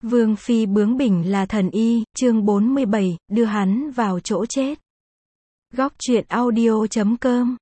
Vương phi bướng bỉnh là thần y, chương 47, đưa hắn vào chỗ chết. Góc truyện audio.com.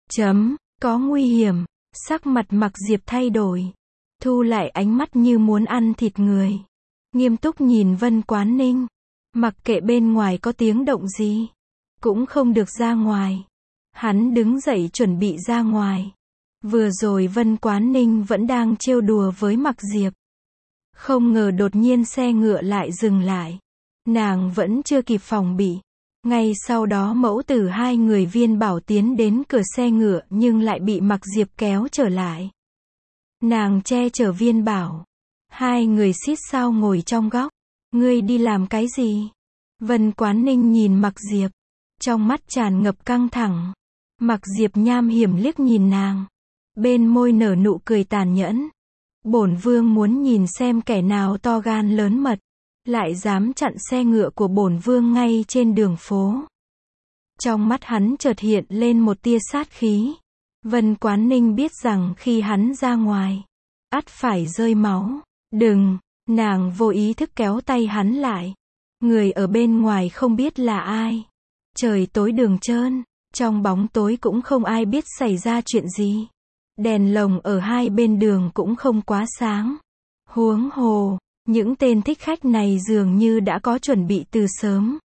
Có nguy hiểm. Sắc mặt Mặc Diệp thay đổi. Thu lại ánh mắt như muốn ăn thịt người. Nghiêm túc nhìn Vân Quán Ninh. Mặc kệ bên ngoài có tiếng động gì. Cũng không được ra ngoài. Hắn đứng dậy chuẩn bị ra ngoài. Vừa rồi Vân Quán Ninh vẫn đang trêu đùa với Mặc Diệp. Không ngờ đột nhiên xe ngựa lại dừng lại. Nàng vẫn chưa kịp phòng bị. Ngay sau đó mẫu tử hai người Viên Bảo tiến đến cửa xe ngựa nhưng lại bị Mặc Diệp kéo trở lại. Nàng che chở Viên Bảo. Hai người xít sao ngồi trong góc. Ngươi đi làm cái gì? Vân Quán Ninh nhìn Mặc Diệp. Trong mắt tràn ngập căng thẳng. Mặc Diệp nham hiểm liếc nhìn nàng. Bên môi nở nụ cười tàn nhẫn. Bổn vương muốn nhìn xem kẻ nào to gan lớn mật, lại dám chặn xe ngựa của bổn vương ngay trên đường phố. Trong mắt hắn chợt hiện lên một tia sát khí. Vân Quán Ninh biết rằng khi hắn ra ngoài, ắt phải rơi máu. Đừng, nàng vô ý thức kéo tay hắn lại. Người ở bên ngoài không biết là ai. Trời tối đường trơn, trong bóng tối cũng không ai biết xảy ra chuyện gì. Đèn lồng ở hai bên đường cũng không quá sáng. Huống hồ, những tên thích khách này dường như đã có chuẩn bị từ sớm.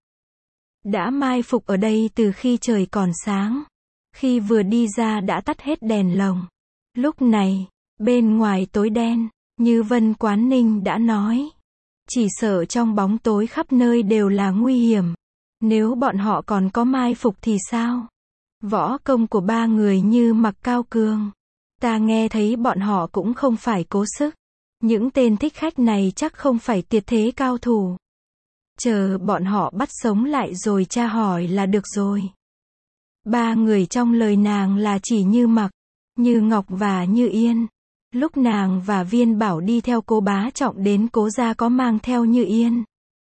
Đã mai phục ở đây từ khi trời còn sáng. Khi vừa đi ra đã tắt hết đèn lồng. Lúc này, bên ngoài tối đen, như Vân Quán Ninh đã nói. Chỉ sợ trong bóng tối khắp nơi đều là nguy hiểm. Nếu bọn họ còn có mai phục thì sao? Võ công của ba người như Mặc Cao Cường. Ta nghe thấy bọn họ cũng không phải cố sức. Những tên thích khách này chắc không phải tuyệt thế cao thủ. Chờ bọn họ bắt sống lại rồi tra hỏi là được rồi. Ba người trong lời nàng là chỉ Như Mặc, Như Ngọc và Như Yên. Lúc nàng và Viên Bảo đi theo Cố Bá Trọng đến Cố gia có mang theo Như Yên.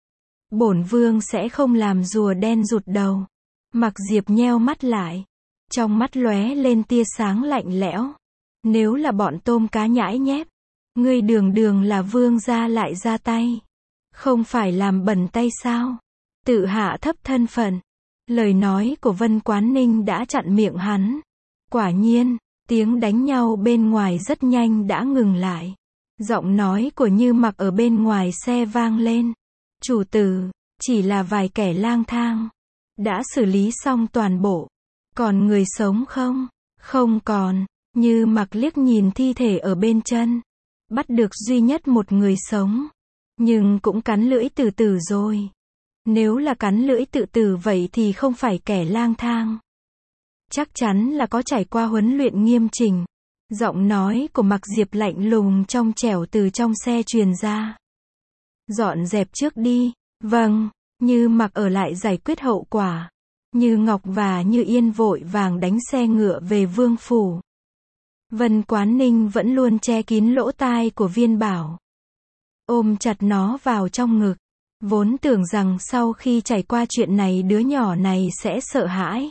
Bổn vương sẽ không làm rùa đen rụt đầu. Mặc Diệp nheo mắt lại. Trong mắt lóe lên tia sáng lạnh lẽo. Nếu là bọn tôm cá nhãi nhép, ngươi đường đường là vương gia lại ra tay. Không phải làm bẩn tay sao? Tự hạ thấp thân phận. Lời nói của Vân Quán Ninh đã chặn miệng hắn. Quả nhiên, tiếng đánh nhau bên ngoài rất nhanh đã ngừng lại. Giọng nói của Như Mặc ở bên ngoài xe vang lên. Chủ tử, chỉ là vài kẻ lang thang. Đã xử lý xong toàn bộ. Còn người sống không? Không còn. Như Mặc liếc nhìn thi thể ở bên chân. Bắt được duy nhất một người sống. Nhưng cũng cắn lưỡi tự tử rồi. Nếu là cắn lưỡi tự tử vậy thì không phải kẻ lang thang. Chắc chắn là có trải qua huấn luyện nghiêm chỉnh. Giọng nói của Mặc Diệp lạnh lùng trong trẻo từ trong xe truyền ra. Dọn dẹp trước đi. Vâng. Như Mặc ở lại giải quyết hậu quả. Như Ngọc và Như Yên vội vàng đánh xe ngựa về vương phủ. Vân Quán Ninh vẫn luôn che kín lỗ tai của Viên Bảo. Ôm chặt nó vào trong ngực. Vốn tưởng rằng sau khi trải qua chuyện này đứa nhỏ này sẽ sợ hãi.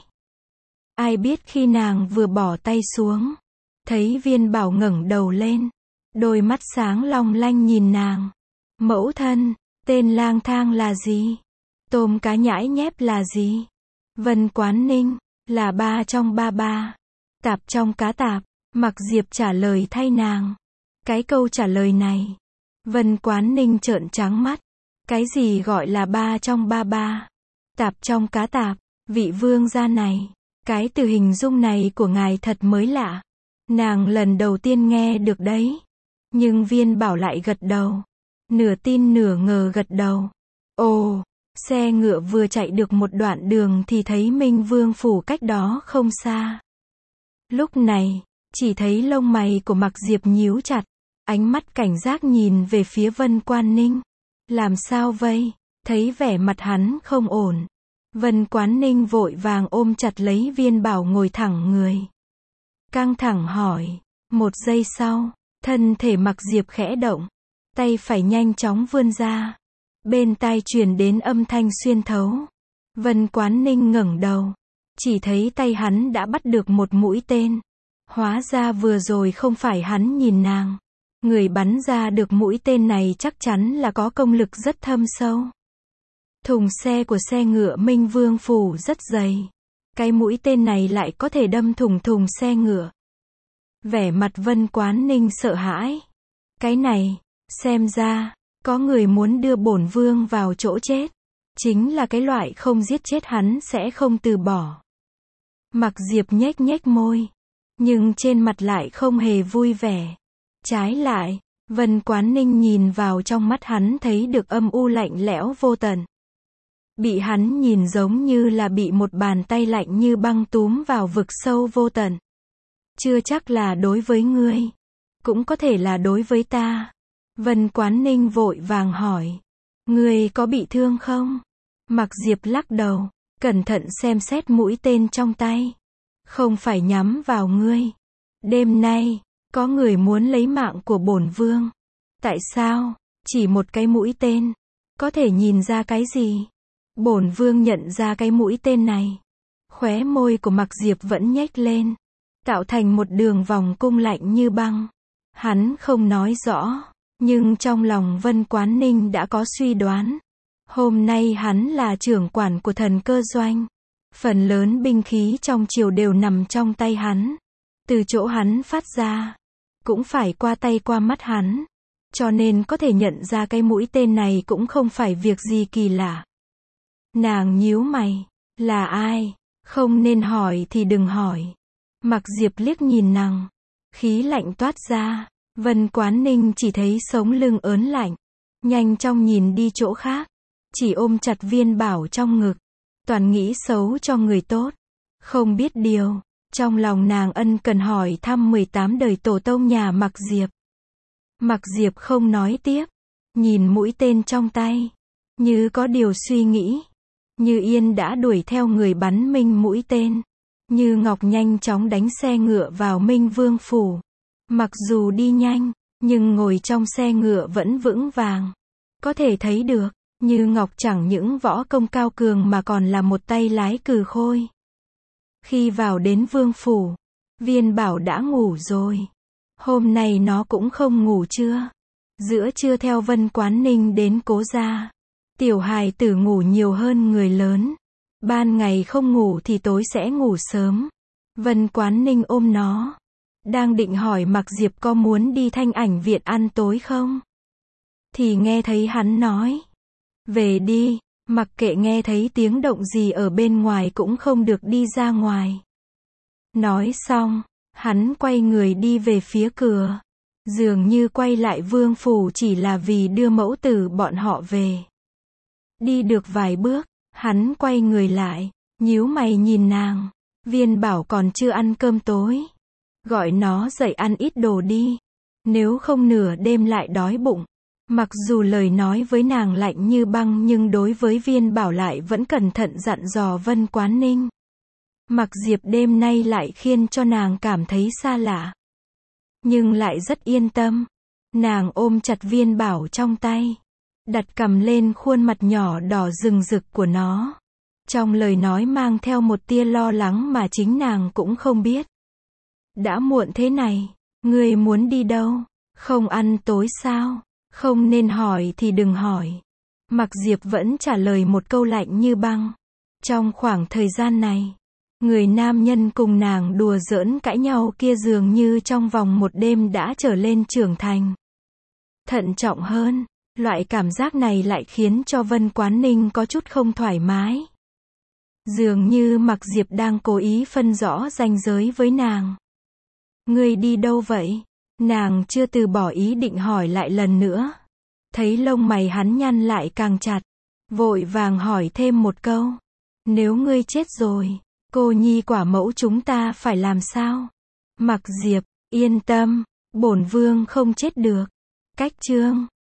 Ai biết khi nàng vừa bỏ tay xuống. Thấy Viên Bảo ngẩng đầu lên. Đôi mắt sáng long lanh nhìn nàng. Mẫu thân, tên lang thang là gì? Tôm cá nhãi nhép là gì? Vân Quán Ninh, là ba trong ba ba. Tạp trong cá tạp. Mặc Diệp trả lời thay nàng. Cái câu trả lời này. Vân Quán Ninh trợn trắng mắt. Cái gì gọi là ba trong ba ba? Tạp trong cá tạp. Vị vương gia này. Cái từ hình dung này của ngài thật mới lạ. Nàng lần đầu tiên nghe được đấy. Nhưng Viên Bảo lại gật đầu. Nửa tin nửa ngờ gật đầu. Ồ, xe ngựa vừa chạy được một đoạn đường thì thấy Minh Vương phủ cách đó không xa. Lúc này, chỉ thấy lông mày của Mặc Diệp nhíu chặt, ánh mắt cảnh giác nhìn về phía Vân Quán Ninh. Làm sao vậy? Thấy vẻ mặt hắn không ổn. Vân Quán Ninh vội vàng ôm chặt lấy Viên Bảo ngồi thẳng người. Căng thẳng hỏi. Một giây sau, thân thể Mặc Diệp khẽ động. Tay phải nhanh chóng vươn ra. Bên tai truyền đến âm thanh xuyên thấu. Vân Quán Ninh ngẩng đầu. Chỉ thấy tay hắn đã bắt được một mũi tên. Hóa ra vừa rồi không phải hắn nhìn nàng. Người bắn ra được mũi tên này chắc chắn là có công lực rất thâm sâu. Thùng xe của xe ngựa Minh Vương Phủ rất dày. Cái mũi tên này lại có thể đâm thủng thùng xe ngựa. Vẻ mặt Vân Quán Ninh sợ hãi. Cái này, xem ra, có người muốn đưa bổn vương vào chỗ chết. Chính là cái loại không giết chết hắn sẽ không từ bỏ. Mặc Diệp nhếch nhếch môi. Nhưng trên mặt lại không hề vui vẻ. Trái lại, Vân Quán Ninh nhìn vào trong mắt hắn thấy được âm u lạnh lẽo vô tận. Bị hắn nhìn giống như là bị một bàn tay lạnh như băng túm vào vực sâu vô tận. Chưa chắc là đối với ngươi. Cũng có thể là đối với ta. Vân Quán Ninh vội vàng hỏi. Ngươi có bị thương không? Mặc Diệp lắc đầu, cẩn thận xem xét mũi tên trong tay. Không phải nhắm vào ngươi. Đêm nay, có người muốn lấy mạng của bổn vương. Tại sao? Chỉ một cái mũi tên. Có thể nhìn ra cái gì? Bổn vương nhận ra cái mũi tên này. Khóe môi của Mặc Diệp vẫn nhếch lên. Tạo thành một đường vòng cung lạnh như băng. Hắn không nói rõ. Nhưng trong lòng Vân Quán Ninh đã có suy đoán. Hôm nay hắn là trưởng quản của Thần Cơ Doanh. Phần lớn binh khí trong triều đều nằm trong tay hắn. Từ chỗ hắn phát ra. Cũng phải qua tay qua mắt hắn. Cho nên có thể nhận ra cái mũi tên này cũng không phải việc gì kỳ lạ. Nàng nhíu mày. Là ai? Không nên hỏi thì đừng hỏi. Mặc Diệp liếc nhìn nàng. Khí lạnh toát ra. Vân Quán Ninh chỉ thấy sống lưng ớn lạnh. Nhanh chóng nhìn đi chỗ khác. Chỉ ôm chặt Viên Bảo trong ngực. Toàn nghĩ xấu cho người tốt. Không biết điều. Trong lòng nàng ân cần hỏi thăm 18 đời tổ tông nhà Mặc Diệp. Mặc Diệp không nói tiếp. Nhìn mũi tên trong tay. Như có điều suy nghĩ. Như Yên đã đuổi theo người bắn Minh mũi tên. Như Ngọc nhanh chóng đánh xe ngựa vào Minh Vương Phủ. Mặc dù đi nhanh, nhưng ngồi trong xe ngựa vẫn vững vàng. Có thể thấy được, Như Ngọc chẳng những võ công cao cường mà còn là một tay lái cừ khôi. Khi vào đến Vương Phủ, Viên Bảo đã ngủ rồi. Hôm nay nó cũng không ngủ trưa. Giữa trưa theo Vân Quán Ninh đến Cố gia. Tiểu hài tử ngủ nhiều hơn người lớn. Ban ngày không ngủ thì tối sẽ ngủ sớm. Vân Quán Ninh ôm nó. Đang định hỏi Mặc Diệp có muốn đi Thanh Ảnh Viện ăn tối không? Thì nghe thấy hắn nói. Về đi, mặc kệ nghe thấy tiếng động gì ở bên ngoài cũng không được đi ra ngoài. Nói xong, hắn quay người đi về phía cửa. Dường như quay lại Vương Phủ chỉ là vì đưa mẫu tử bọn họ về. Đi được vài bước, hắn quay người lại, nhíu mày nhìn nàng. Viên Bảo còn chưa ăn cơm tối. Gọi nó dậy ăn ít đồ đi. Nếu không nửa đêm lại đói bụng. Mặc dù lời nói với nàng lạnh như băng nhưng đối với Viên Bảo lại vẫn cẩn thận dặn dò Vân Quán Ninh. Mặc Diệp đêm nay lại khiến cho nàng cảm thấy xa lạ. Nhưng lại rất yên tâm. Nàng ôm chặt Viên Bảo trong tay. Đặt cằm lên khuôn mặt nhỏ đỏ rừng rực của nó. Trong lời nói mang theo một tia lo lắng mà chính nàng cũng không biết. Đã muộn thế này, ngươi muốn đi đâu? Không ăn tối sao? Không nên hỏi thì đừng hỏi. Mặc Diệp vẫn trả lời một câu lạnh như băng. Trong khoảng thời gian này, người nam nhân cùng nàng đùa giỡn cãi nhau kia dường như trong vòng một đêm đã trở lên trưởng thành. Thận trọng hơn, loại cảm giác này lại khiến cho Vân Quán Ninh có chút không thoải mái. Dường như Mặc Diệp đang cố ý phân rõ ranh giới với nàng. Ngươi đi đâu vậy? Nàng chưa từ bỏ ý định hỏi lại lần nữa. Thấy lông mày hắn nhăn lại càng chặt. Vội vàng hỏi thêm một câu. Nếu ngươi chết rồi, cô nhi quả mẫu chúng ta phải làm sao? Mặc Diệp, yên tâm, bổn vương không chết được. Cách chương